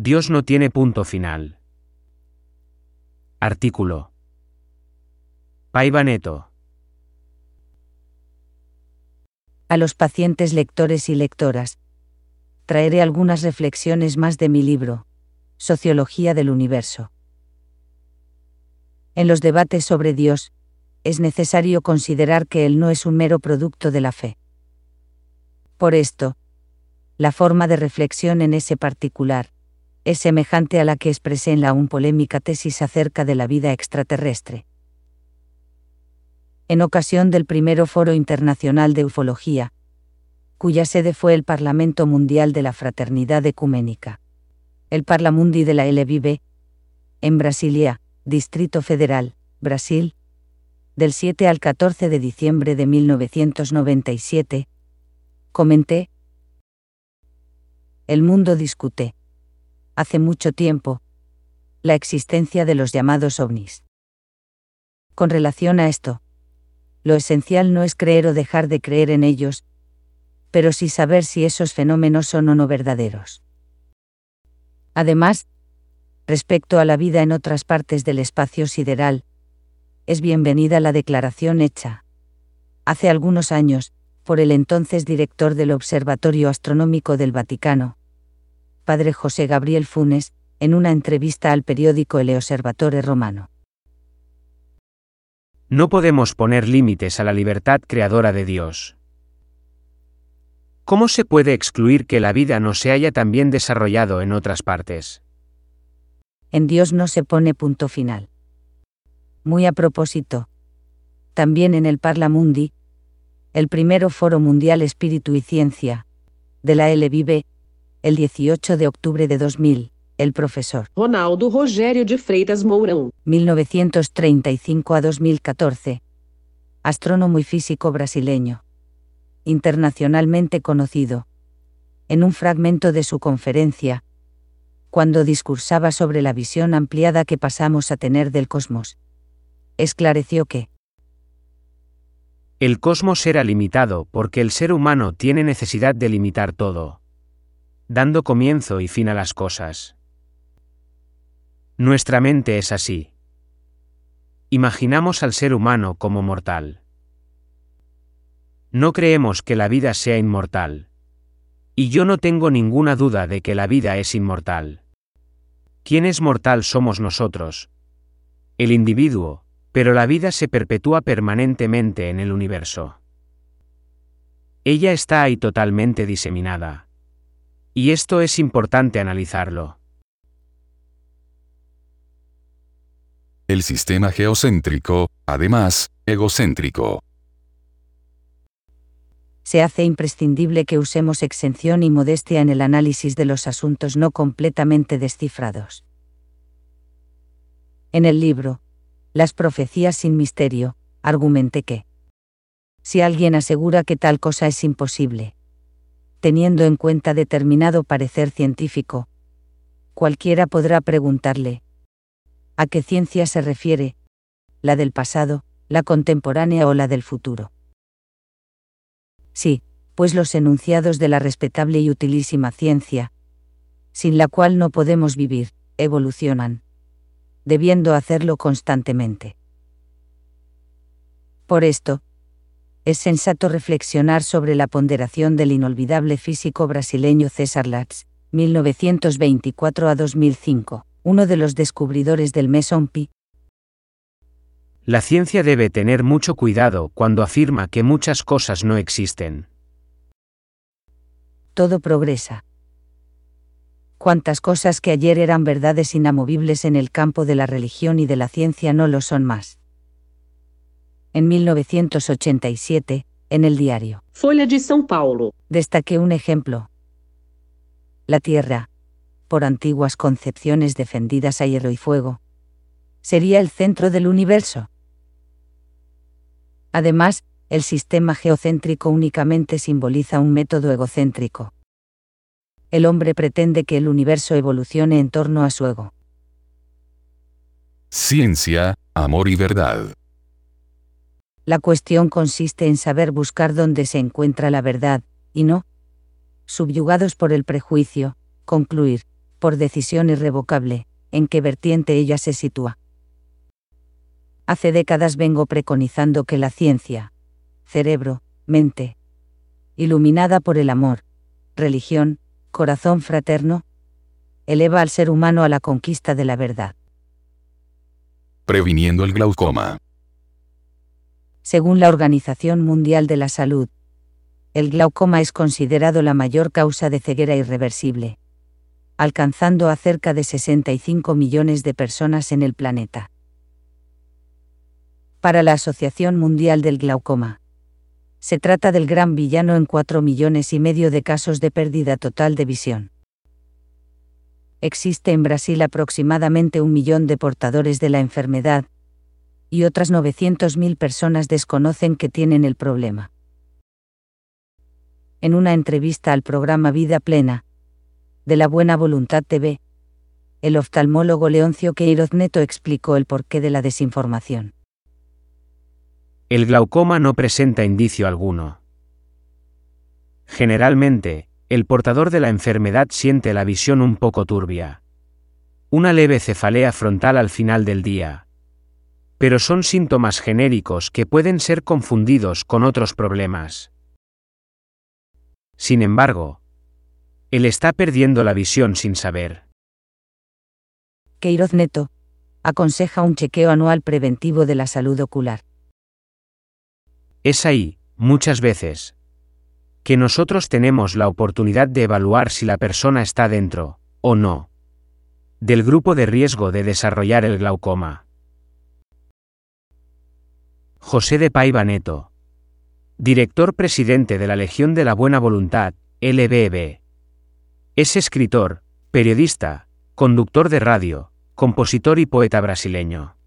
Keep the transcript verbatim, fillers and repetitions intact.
Dios no tiene punto final. Artículo. Paiva Neto. A los pacientes lectores y lectoras, traeré algunas reflexiones más de mi libro, Sociología del Universo. En los debates sobre Dios, es necesario considerar que Él no es un mero producto de la fe. Por esto, la forma de reflexión en ese particular es semejante a la que expresé en la aún polémica tesis acerca de la vida extraterrestre. En ocasión del primero Foro Internacional de Ufología, cuya sede fue el Parlamento Mundial de la Fraternidad Ecuménica, el Parlamundi de la L V B, en Brasilia, Distrito Federal, Brasil, del siete al catorce de diciembre de mil novecientos noventa y siete, comenté: el mundo discute, hace mucho tiempo, la existencia de los llamados ovnis. Con relación a esto, lo esencial no es creer o dejar de creer en ellos, pero sí saber si esos fenómenos son o no verdaderos. Además, respecto a la vida en otras partes del espacio sideral, es bienvenida la declaración hecha, hace algunos años, por el entonces director del Observatorio Astronómico del Vaticano, padre José Gabriel Funes, en una entrevista al periódico El Osservatore Romano. No podemos poner límites a la libertad creadora de Dios. ¿Cómo se puede excluir que la vida no se haya también desarrollado en otras partes? En Dios no se pone punto final. Muy a propósito, también en el Parlamundi, el primero Foro Mundial Espíritu y Ciencia, de la L V B, el dieciocho de octubre de dos mil, el profesor Ronaldo Rogério de Freitas Mourão, mil novecientos treinta y cinco a dos mil catorce, astrónomo y físico brasileño, internacionalmente conocido, en un fragmento de su conferencia, cuando discursaba sobre la visión ampliada que pasamos a tener del cosmos, esclareció que el cosmos era limitado porque el ser humano tiene necesidad de limitar todo, dando comienzo y fin a las cosas. Nuestra mente es así. Imaginamos al ser humano como mortal. No creemos que la vida sea inmortal. Y yo no tengo ninguna duda de que la vida es inmortal. Quien es mortal somos nosotros, el individuo, pero la vida se perpetúa permanentemente en el universo. Ella está ahí totalmente diseminada. Y esto es importante analizarlo. El sistema geocéntrico, además, egocéntrico. Se hace imprescindible que usemos exención y modestia en el análisis de los asuntos no completamente descifrados. En el libro, Las profecías sin misterio, argumenté que si alguien asegura que tal cosa es imposible, teniendo en cuenta determinado parecer científico, cualquiera podrá preguntarle: ¿a qué ciencia se refiere? ¿La del pasado, la contemporánea o la del futuro? Sí, pues los enunciados de la respetable y utilísima ciencia, sin la cual no podemos vivir, evolucionan, debiendo hacerlo constantemente. Por esto, es sensato reflexionar sobre la ponderación del inolvidable físico brasileño César Latz, mil novecientos veinticuatro a dos mil cinco, uno de los descubridores del mesón pi. La ciencia debe tener mucho cuidado cuando afirma que muchas cosas no existen. Todo progresa. Cuántas cosas que ayer eran verdades inamovibles en el campo de la religión y de la ciencia no lo son más. En mil novecientos ochenta y siete, en el diario Folha de São Paulo, destaqué un ejemplo. La Tierra, por antiguas concepciones defendidas a hierro y fuego, sería el centro del universo. Además, el sistema geocéntrico únicamente simboliza un método egocéntrico. El hombre pretende que el universo evolucione en torno a su ego. Ciencia, amor y verdad. La cuestión consiste en saber buscar dónde se encuentra la verdad, y no, subyugados por el prejuicio, concluir, por decisión irrevocable, en qué vertiente ella se sitúa. Hace décadas vengo preconizando que la ciencia, cerebro, mente, iluminada por el amor, religión, corazón fraterno, eleva al ser humano a la conquista de la verdad. Previniendo el glaucoma. Según la Organización Mundial de la Salud, el glaucoma es considerado la mayor causa de ceguera irreversible, alcanzando a cerca de sesenta y cinco millones de personas en el planeta. Para la Asociación Mundial del Glaucoma, se trata del gran villano en cuatro millones y medio de casos de pérdida total de visión. Existe en Brasil aproximadamente un millón de portadores de la enfermedad, y otras novecientas mil personas desconocen que tienen el problema. En una entrevista al programa Vida Plena, de La Buena Voluntad T V, el oftalmólogo Leoncio Queiroz Neto explicó el porqué de la desinformación. El glaucoma no presenta indicio alguno. Generalmente, el portador de la enfermedad siente la visión un poco turbia. Una leve cefalea frontal al final del día. Pero son síntomas genéricos que pueden ser confundidos con otros problemas. Sin embargo, él está perdiendo la visión sin saber. Queiroz Neto aconseja un chequeo anual preventivo de la salud ocular. Es ahí, muchas veces, que nosotros tenemos la oportunidad de evaluar si la persona está dentro, o no, del grupo de riesgo de desarrollar el glaucoma. José de Paiva Neto, director presidente de la Legión de la Buena Voluntad, L B B. Es escritor, periodista, conductor de radio, compositor y poeta brasileño.